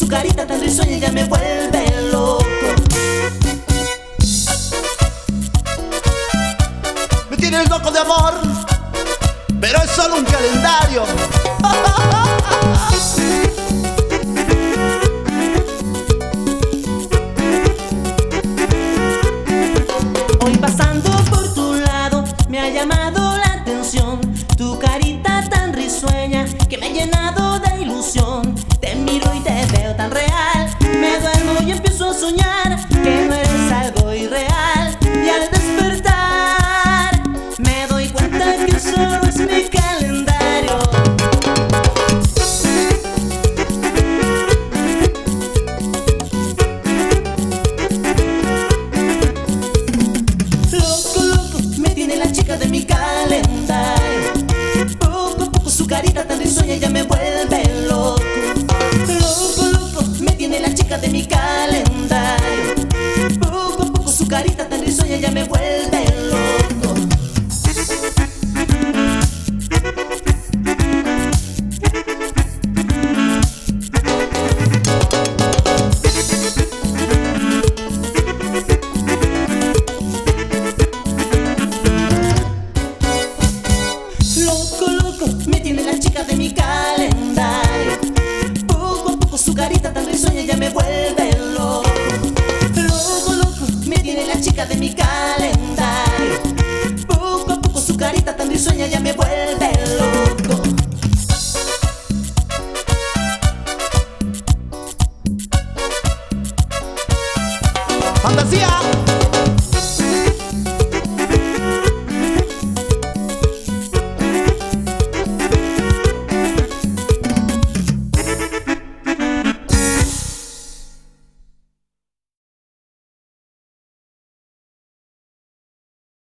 carita tan risueña ya me vuelve loco. Me tienes loco de amor, pero es solo un calendario. Hoy pasando por tu lado me ha llamado la atención tu carita tan risueña que me ha llenado de ilusión. Te miro y te veo tan real, me duermo y empiezo a soñar que no eres algo irreal. Y al despertar me doy cuenta que solo es mi calendario. Loco, loco, me tiene la chica de mi calendario. Poco a poco su carita tan risueña ya me vuelve loco. Loco, loco, me tiene la chica de mi calendario. Poco a poco su carita tan risueña ya me vuelve loco. Loco, loco, me tiene la chica de mi calendario. Poco a poco su carita tan risueña ya me vuelve loco. Loco, loco, me tiene la chica de mi calendario. Poco a poco su carita tan risueña ya me vuelve